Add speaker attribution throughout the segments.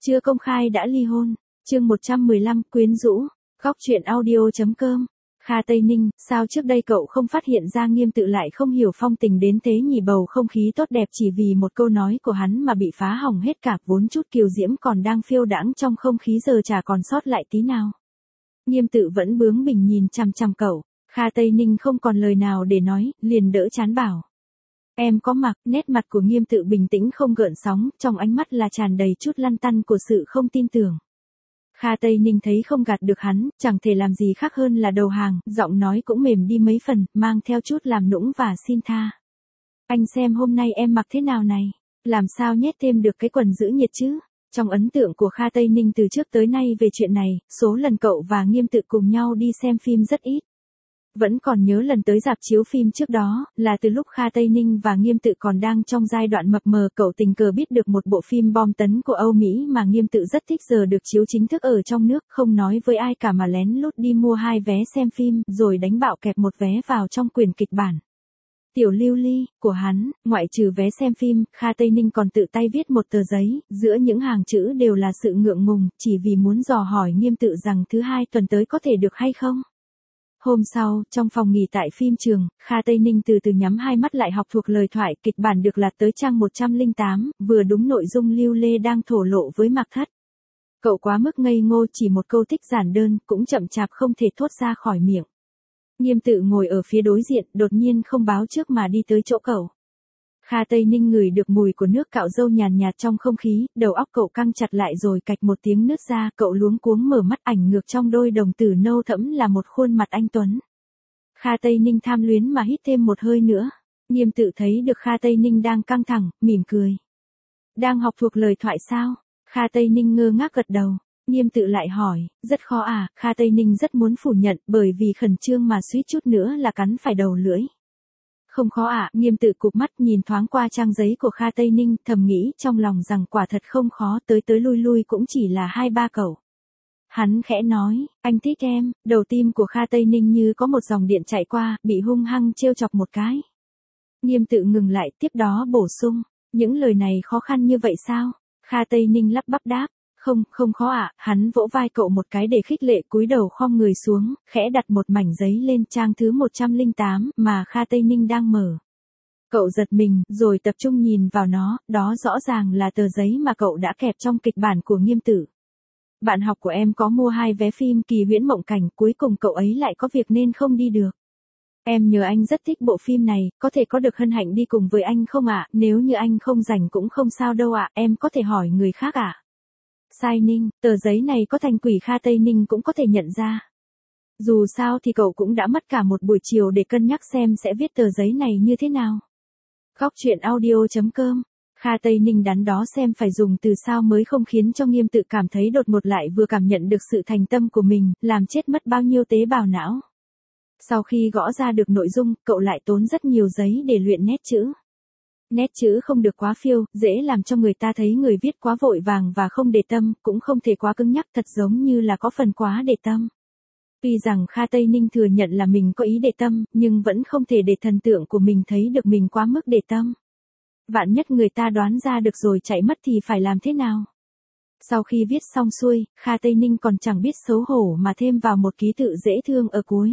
Speaker 1: Chưa công khai đã ly hôn. Chương 115, quyến rũ. Góc truyện audio.com. Kha Tây Ninh, sao trước đây cậu không phát hiện ra Nghiêm Tự lại không hiểu phong tình đến thế nhỉ? Bầu không khí tốt đẹp chỉ vì một câu nói của hắn mà bị phá hỏng hết cả, vốn chút kiều diễm còn đang phiêu đãng trong không khí giờ chả còn sót lại tí nào. Nghiêm Tự vẫn bướng bỉnh nhìn chằm chằm cậu. Kha Tây Ninh không còn lời nào để nói, liền đỡ chán bảo. Em có mặc. Nét mặt của Nghiêm Tự bình tĩnh không gợn sóng, trong ánh mắt là tràn đầy chút lăn tăn của sự không tin tưởng. Kha Tây Ninh thấy không gạt được hắn, chẳng thể làm gì khác hơn là đầu hàng, giọng nói cũng mềm đi mấy phần, mang theo chút làm nũng và xin tha. Anh xem hôm nay em mặc thế nào này, làm sao nhét thêm được cái quần giữ nhiệt chứ? Trong ấn tượng của Kha Tây Ninh từ trước tới nay về chuyện này, số lần cậu và Nghiêm Tự cùng nhau đi xem phim rất ít. Vẫn còn nhớ lần tới rạp chiếu phim trước đó, là từ lúc Kha Tây Ninh và Nghiêm Tự còn đang trong giai đoạn mập mờ, cậu tình cờ biết được một bộ phim bom tấn của Âu Mỹ mà Nghiêm Tự rất thích giờ được chiếu chính thức ở trong nước, không nói với ai cả mà lén lút đi mua 2 vé xem phim, rồi đánh bạo kẹp 1 vé vào trong quyển kịch bản. Tiểu lưu ly của hắn, ngoại trừ vé xem phim, Kha Tây Ninh còn tự tay viết một tờ giấy, giữa những hàng chữ đều là sự ngượng ngùng, chỉ vì muốn dò hỏi Nghiêm Tự rằng thứ 2 tuần tới có thể được hay không. Hôm sau, trong phòng nghỉ tại phim trường, Kha Tây Ninh từ từ nhắm hai mắt lại học thuộc lời thoại, kịch bản được lật tới trang 108, vừa đúng nội dung Lưu Lê đang thổ lộ với Mạc Thất. Cậu quá mức ngây ngô, chỉ một câu thích giản đơn, cũng chậm chạp không thể thốt ra khỏi miệng. Nghiêm Tự ngồi ở phía đối diện, đột nhiên không báo trước mà đi tới chỗ cậu. Kha Tây Ninh ngửi được mùi của nước cạo râu nhàn nhạt trong không khí, đầu óc cậu căng chặt lại rồi cạch một tiếng nứt ra, cậu luống cuống mở mắt, ảnh ngược trong đôi đồng tử nâu thẫm là một khuôn mặt anh tuấn. Kha Tây Ninh tham luyến mà hít thêm một hơi nữa. Nghiêm Tự thấy được Kha Tây Ninh đang căng thẳng, mỉm cười. Đang học thuộc lời thoại sao? Kha Tây Ninh ngơ ngác gật đầu. Nghiêm Tự lại hỏi, rất khó à? Kha Tây Ninh rất muốn phủ nhận, bởi vì khẩn trương mà suýt chút nữa là cắn phải đầu lưỡi. Không khó ạ. Nghiêm Tự cụp mắt nhìn thoáng qua trang giấy của Kha Tây Ninh, thầm nghĩ trong lòng rằng quả thật không khó, tới tới lui lui cũng chỉ là 2-3 câu. Hắn khẽ nói, anh thích em. Đầu tim của Kha Tây Ninh như có một dòng điện chạy qua, bị hung hăng trêu chọc một cái. Nghiêm Tự ngừng lại, tiếp đó bổ sung, những lời này khó khăn như vậy sao? Kha Tây Ninh lắp bắp đáp, không khó ạ. Hắn vỗ vai cậu một cái để khích lệ, cúi đầu khom người xuống, khẽ đặt một mảnh giấy lên trang thứ 108 mà Kha Tây Ninh đang mở. Cậu giật mình, rồi tập trung nhìn vào nó, đó rõ ràng là tờ giấy mà cậu đã kẹp trong kịch bản của Nghiêm Tự. Bạn học của em có mua 2 vé phim Kỳ Huyễn Mộng Cảnh, cuối cùng cậu ấy lại có việc nên không đi được. Em nhớ anh rất thích bộ phim này, có thể có được hân hạnh đi cùng với anh không ạ? Nếu như anh không rảnh cũng không sao đâu ạ, em có thể hỏi người khác ạ. Sai Ninh, tờ giấy này có thành quỷ Kha Tây Ninh cũng có thể nhận ra. Dù sao thì cậu cũng đã mất cả một buổi chiều để cân nhắc xem sẽ viết tờ giấy này như thế nào. Góc truyện audio.com. Kha Tây Ninh đắn đo xem phải dùng từ sao mới không khiến cho Nghiêm Tự cảm thấy đột ngột lại vừa cảm nhận được sự thành tâm của mình, làm chết mất bao nhiêu tế bào não. Sau khi gõ ra được nội dung, cậu lại tốn rất nhiều giấy để luyện nét chữ. Nét chữ không được quá phiêu, dễ làm cho người ta thấy người viết quá vội vàng và không để tâm, cũng không thể quá cứng nhắc, thật giống như là có phần quá để tâm. Tuy rằng Kha Tây Ninh thừa nhận là mình có ý để tâm, nhưng vẫn không thể để thần tượng của mình thấy được mình quá mức để tâm. Vạn nhất người ta đoán ra được rồi chạy mất thì phải làm thế nào? Sau khi viết xong xuôi, Kha Tây Ninh còn chẳng biết xấu hổ mà thêm vào một ký tự dễ thương ở cuối.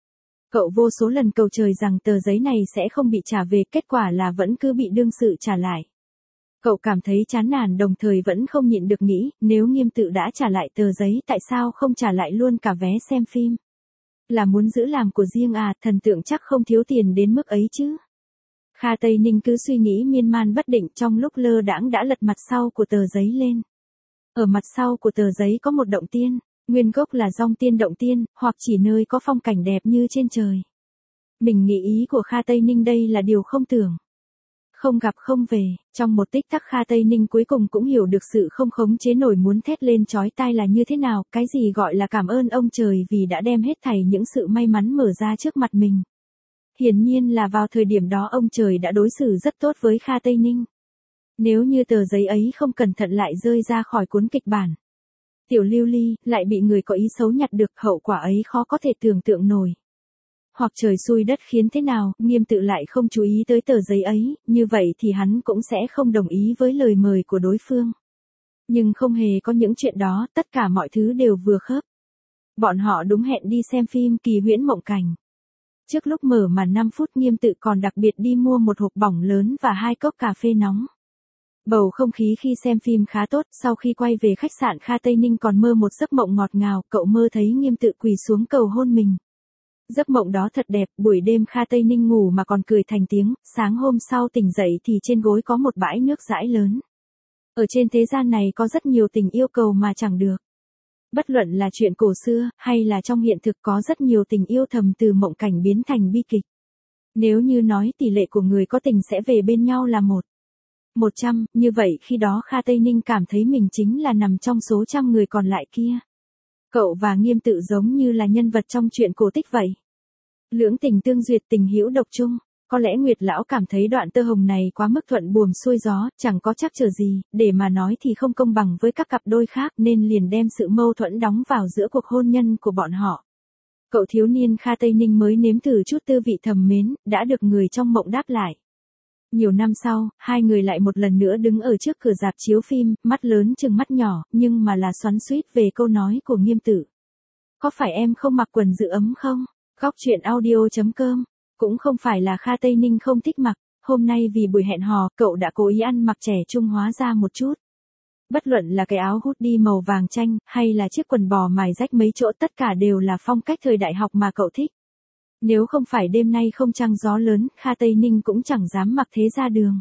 Speaker 1: Cậu vô số lần cầu trời rằng tờ giấy này sẽ không bị trả về, kết quả là vẫn cứ bị đương sự trả lại. Cậu cảm thấy chán nản, đồng thời vẫn không nhịn được nghĩ, nếu Nghiêm Tự đã trả lại tờ giấy tại sao không trả lại luôn cả vé xem phim? Là muốn giữ làm của riêng à? Thần tượng chắc không thiếu tiền đến mức ấy chứ. Kha Tây Ninh cứ suy nghĩ miên man bất định, trong lúc lơ đãng đã lật mặt sau của tờ giấy lên. Ở mặt sau của tờ giấy có một động tiên. Nguyên gốc là dong tiên động tiên, hoặc chỉ nơi có phong cảnh đẹp như trên trời. Mình nghĩ ý của Kha Tây Ninh đây là điều không tưởng. Không gặp không về, trong một tích tắc Kha Tây Ninh cuối cùng cũng hiểu được sự không khống chế nổi muốn thét lên chói tai là như thế nào, cái gì gọi là cảm ơn ông trời vì đã đem hết thảy những sự may mắn mở ra trước mặt mình. Hiển nhiên là vào thời điểm đó ông trời đã đối xử rất tốt với Kha Tây Ninh. Nếu như tờ giấy ấy không cẩn thận lại rơi ra khỏi cuốn kịch bản. Tiểu lưu ly, lại bị người có ý xấu nhặt được, hậu quả ấy khó có thể tưởng tượng nổi. Hoặc trời xui đất khiến thế nào, Nghiêm Tự lại không chú ý tới tờ giấy ấy, như vậy thì hắn cũng sẽ không đồng ý với lời mời của đối phương. Nhưng không hề có những chuyện đó, tất cả mọi thứ đều vừa khớp. Bọn họ đúng hẹn đi xem phim Kỳ Huyễn Mộng Cảnh. Trước lúc mở màn 5 phút Nghiêm Tự còn đặc biệt đi mua một hộp bỏng lớn và 2 cốc cà phê nóng. Bầu không khí khi xem phim khá tốt, sau khi quay về khách sạn Kha Tây Ninh còn mơ một giấc mộng ngọt ngào, cậu mơ thấy Nghiêm Tự quỳ xuống cầu hôn mình. Giấc mộng đó thật đẹp, buổi đêm Kha Tây Ninh ngủ mà còn cười thành tiếng, sáng hôm sau tỉnh dậy thì trên gối có một bãi nước dãi lớn. Ở trên thế gian này có rất nhiều tình yêu cầu mà chẳng được. Bất luận là chuyện cổ xưa, hay là trong hiện thực có rất nhiều tình yêu thầm từ mộng cảnh biến thành bi kịch. Nếu như nói tỷ lệ của người có tình sẽ về bên nhau là 100, như vậy khi đó Kha Tây Ninh cảm thấy mình chính là nằm trong số trăm người còn lại kia. Cậu và Nghiêm Tự giống như là nhân vật trong truyện cổ tích vậy. Lưỡng tình tương duyệt, tình hữu độc chung. Có lẽ Nguyệt lão cảm thấy đoạn tơ hồng này quá mức thuận buồm xuôi gió, chẳng có trắc trở gì, để mà nói thì không công bằng với các cặp đôi khác nên liền đem sự mâu thuẫn đóng vào giữa cuộc hôn nhân của bọn họ. Cậu thiếu niên Kha Tây Ninh mới nếm thử chút tư vị thầm mến, đã được người trong mộng đáp lại. Nhiều năm sau, hai người lại một lần nữa đứng ở trước cửa rạp chiếu phim, mắt lớn chừng mắt nhỏ, nhưng mà là xoắn xuýt về câu nói của Nghiêm Tự. Có phải em không mặc quần giữ ấm không? Góc truyện audio.com. Cũng không phải là Kha Tây Ninh không thích mặc, hôm nay vì buổi hẹn hò, cậu đã cố ý ăn mặc trẻ trung hóa ra một chút. Bất luận là cái áo hoodie màu vàng chanh, hay là chiếc quần bò mài rách mấy chỗ, tất cả đều là phong cách thời đại học mà cậu thích. Nếu không phải đêm nay không trăng gió lớn, Kha Tây Ninh cũng chẳng dám mặc thế ra đường.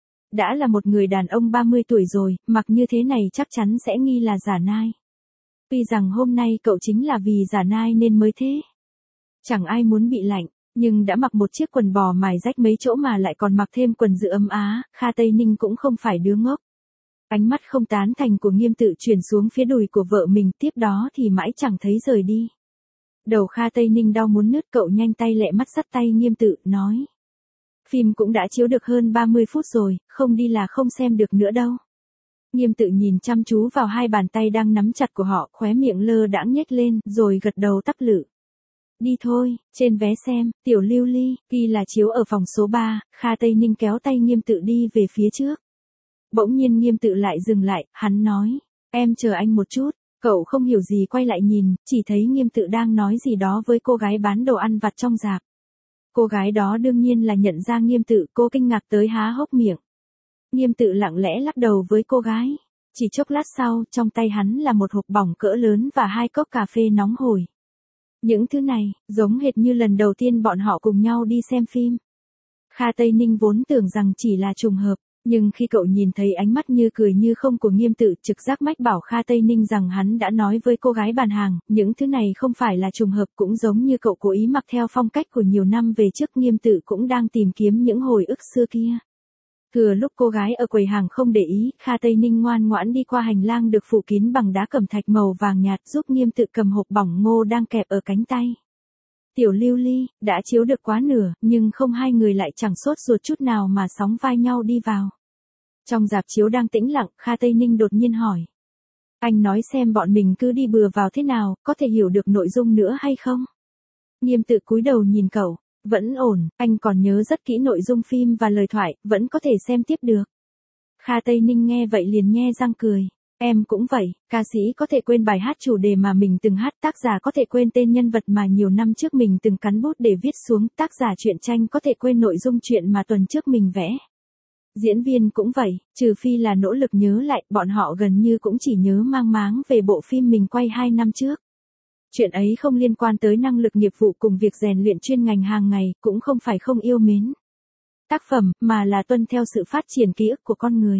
Speaker 1: Đã là một người đàn ông 30 tuổi rồi, mặc như thế này chắc chắn sẽ nghi là giả nai. Tuy rằng hôm nay cậu chính là vì giả nai nên mới thế. Chẳng ai muốn bị lạnh, nhưng đã mặc một chiếc quần bò mài rách mấy chỗ mà lại còn mặc thêm quần dự ấm á, Kha Tây Ninh cũng không phải đứa ngốc. Ánh mắt không tán thành của Nghiêm Tự chuyển xuống phía đùi của vợ mình, tiếp đó thì mãi chẳng thấy rời đi. Đầu Kha Tây Ninh đau muốn nứt, cậu nhanh tay lẹ mắt dắt tay Nghiêm Tự, nói. Phim cũng đã chiếu được hơn 30 phút rồi, không đi là không xem được nữa đâu. Nghiêm Tự nhìn chăm chú vào hai bàn tay đang nắm chặt của họ, khóe miệng lơ đãng nhếch lên, rồi gật đầu tắp lự. Đi thôi, trên vé xem, Tiểu Lưu Ly, ghi là chiếu ở phòng số 3, Kha Tây Ninh kéo tay Nghiêm Tự đi về phía trước. Bỗng nhiên Nghiêm Tự lại dừng lại, hắn nói, em chờ anh một chút. Cậu không hiểu gì quay lại nhìn, chỉ thấy Nghiêm Tự đang nói gì đó với cô gái bán đồ ăn vặt trong rạp. Cô gái đó đương nhiên là nhận ra Nghiêm Tự, cô kinh ngạc tới há hốc miệng. Nghiêm Tự lặng lẽ lắc đầu với cô gái. Chỉ chốc lát sau, trong tay hắn là một hộp bỏng cỡ lớn và 2 cốc cà phê nóng hổi. Những thứ này, giống hệt như lần đầu tiên bọn họ cùng nhau đi xem phim. Kha Tây Ninh vốn tưởng rằng chỉ là trùng hợp, nhưng khi cậu nhìn thấy ánh mắt như cười như không của Nghiêm Tự, trực giác mách bảo Kha Tây Ninh rằng hắn đã nói với cô gái bàn hàng, những thứ này không phải là trùng hợp, cũng giống như cậu cố ý mặc theo phong cách của nhiều năm về trước. Nghiêm Tự cũng đang tìm kiếm những hồi ức xưa kia. Thừa lúc cô gái ở quầy hàng không để ý, Kha Tây Ninh ngoan ngoãn đi qua hành lang được phủ kín bằng đá cẩm thạch màu vàng nhạt, giúp Nghiêm Tự cầm hộp bỏng ngô đang kẹp ở cánh tay. Tiểu Lưu Ly, đã chiếu được quá nửa, nhưng không, hai người lại chẳng sốt ruột chút nào mà sóng vai nhau đi vào. Trong rạp chiếu đang tĩnh lặng, Kha Tây Ninh đột nhiên hỏi. Anh nói xem bọn mình cứ đi bừa vào thế nào, có thể hiểu được nội dung nữa hay không? Nghiêm Tự cúi đầu nhìn cậu. Vẫn ổn, anh còn nhớ rất kỹ nội dung phim và lời thoại, vẫn có thể xem tiếp được. Kha Tây Ninh nghe vậy liền nhe răng cười. Em cũng vậy, ca sĩ có thể quên bài hát chủ đề mà mình từng hát, tác giả có thể quên tên nhân vật mà nhiều năm trước mình từng cắn bút để viết xuống, tác giả truyện tranh có thể quên nội dung chuyện mà tuần trước mình vẽ. Diễn viên cũng vậy, trừ phi là nỗ lực nhớ lại, bọn họ gần như cũng chỉ nhớ mang máng về bộ phim mình quay 2 năm trước. Chuyện ấy không liên quan tới năng lực nghiệp vụ cùng việc rèn luyện chuyên ngành hàng ngày, cũng không phải không yêu mến tác phẩm, mà là tuân theo sự phát triển ký ức của con người.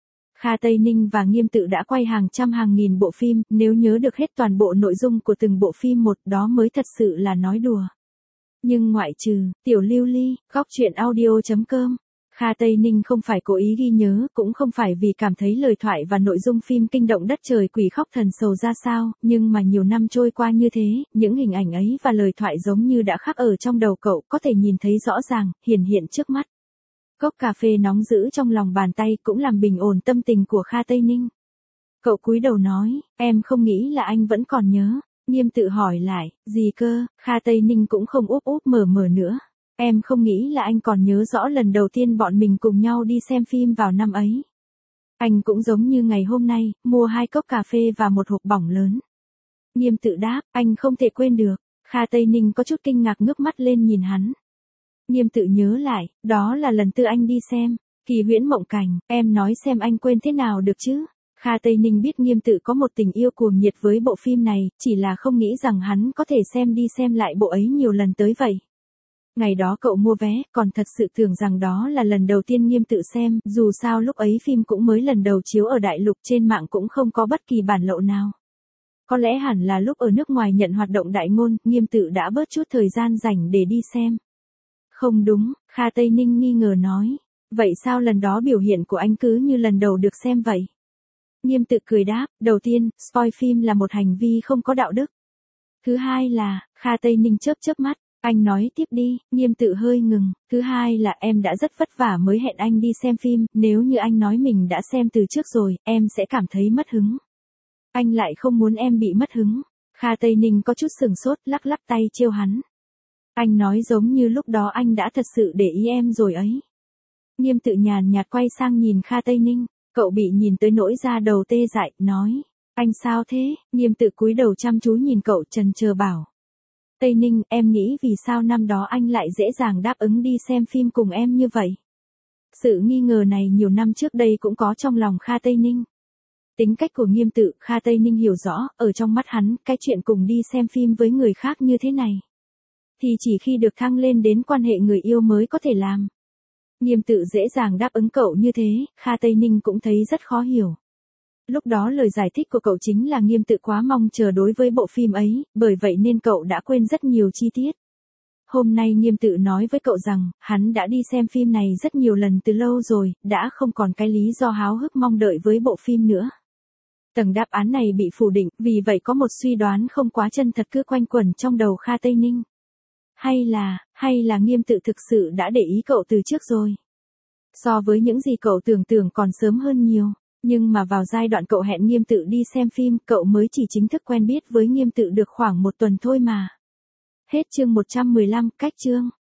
Speaker 1: Kha Tây Ninh và Nghiêm Tự đã quay hàng trăm hàng nghìn bộ phim, nếu nhớ được hết toàn bộ nội dung của từng bộ phim một, đó mới thật sự là nói đùa. Nhưng ngoại trừ Tiểu Lưu Ly, góc truyện audio.com, Kha Tây Ninh không phải cố ý ghi nhớ, cũng không phải vì cảm thấy lời thoại và nội dung phim kinh động đất trời quỷ khóc thần sầu ra sao, nhưng mà nhiều năm trôi qua như thế, những hình ảnh ấy và lời thoại giống như đã khắc ở trong đầu cậu, có thể nhìn thấy rõ ràng, hiển hiện trước mắt. Cốc cà phê nóng giữ trong lòng bàn tay cũng làm bình ổn tâm tình của Kha Tây Ninh. Cậu cúi đầu nói, em không nghĩ là anh vẫn còn nhớ. Nghiêm Tự hỏi lại, gì cơ? Kha Tây Ninh cũng không úp úp mở mở nữa. Em không nghĩ là anh còn nhớ rõ lần đầu tiên bọn mình cùng nhau đi xem phim vào năm ấy. Anh cũng giống như ngày hôm nay, mua 2 cốc cà phê và một hộp bỏng lớn. Nghiêm Tự đáp, anh không thể quên được. Kha Tây Ninh có chút kinh ngạc ngước mắt lên nhìn hắn. Nghiêm Tự nhớ lại, đó là lần tư anh đi xem. Kỳ Huyễn Mộng Cảnh, em nói xem anh quên thế nào được chứ. Kha Tây Ninh biết Nghiêm Tự có một tình yêu cuồng nhiệt với bộ phim này, chỉ là không nghĩ rằng hắn có thể xem đi xem lại bộ ấy nhiều lần tới vậy. Ngày đó cậu mua vé, còn thật sự tưởng rằng đó là lần đầu tiên Nghiêm Tự xem, dù sao lúc ấy phim cũng mới lần đầu chiếu ở đại lục, trên mạng cũng không có bất kỳ bản lậu nào. Có lẽ hẳn là lúc ở nước ngoài nhận hoạt động đại ngôn, Nghiêm Tự đã bớt chút thời gian rảnh để đi xem. Không đúng, Kha Tây Ninh nghi ngờ nói. Vậy sao lần đó biểu hiện của anh cứ như lần đầu được xem vậy? Nghiêm Tự cười đáp, đầu tiên, spoil phim là một hành vi không có đạo đức. Thứ hai là, Kha Tây Ninh chớp chớp mắt, anh nói tiếp đi, Nghiêm Tự hơi ngừng. Thứ hai là em đã rất vất vả mới hẹn anh đi xem phim, nếu như anh nói mình đã xem từ trước rồi, em sẽ cảm thấy mất hứng. Anh lại không muốn em bị mất hứng. Kha Tây Ninh có chút sừng sốt, lắc lắc tay trêu hắn. Anh nói giống như lúc đó anh đã thật sự để ý em rồi ấy. Nghiêm Tự nhàn nhạt quay sang nhìn Kha Tây Ninh, cậu bị nhìn tới nỗi da đầu tê dại, nói. Anh sao thế? Nghiêm Tự cúi đầu chăm chú nhìn cậu trần chờ bảo. Tây Ninh, em nghĩ vì sao năm đó anh lại dễ dàng đáp ứng đi xem phim cùng em như vậy? Sự nghi ngờ này nhiều năm trước đây cũng có trong lòng Kha Tây Ninh. Tính cách của Nghiêm Tự, Kha Tây Ninh hiểu rõ, ở trong mắt hắn, cái chuyện cùng đi xem phim với người khác như thế này. Thì chỉ khi được thăng lên đến quan hệ người yêu mới có thể làm. Nghiêm Tự dễ dàng đáp ứng cậu như thế, Kha Tây Ninh cũng thấy rất khó hiểu. Lúc đó lời giải thích của cậu chính là Nghiêm Tự quá mong chờ đối với bộ phim ấy, bởi vậy nên cậu đã quên rất nhiều chi tiết. Hôm nay Nghiêm Tự nói với cậu rằng, hắn đã đi xem phim này rất nhiều lần từ lâu rồi, đã không còn cái lý do háo hức mong đợi với bộ phim nữa. Tầng đáp án này bị phủ định, vì vậy có một suy đoán không quá chân thật cứ quanh quẩn trong đầu Kha Tây Ninh. Hay là Nghiêm Tự thực sự đã để ý cậu từ trước rồi. So với những gì cậu tưởng còn sớm hơn nhiều, nhưng mà vào giai đoạn cậu hẹn Nghiêm Tự đi xem phim, cậu mới chỉ chính thức quen biết với Nghiêm Tự được khoảng 1 tuần thôi mà. Hết chương 115, cách chương.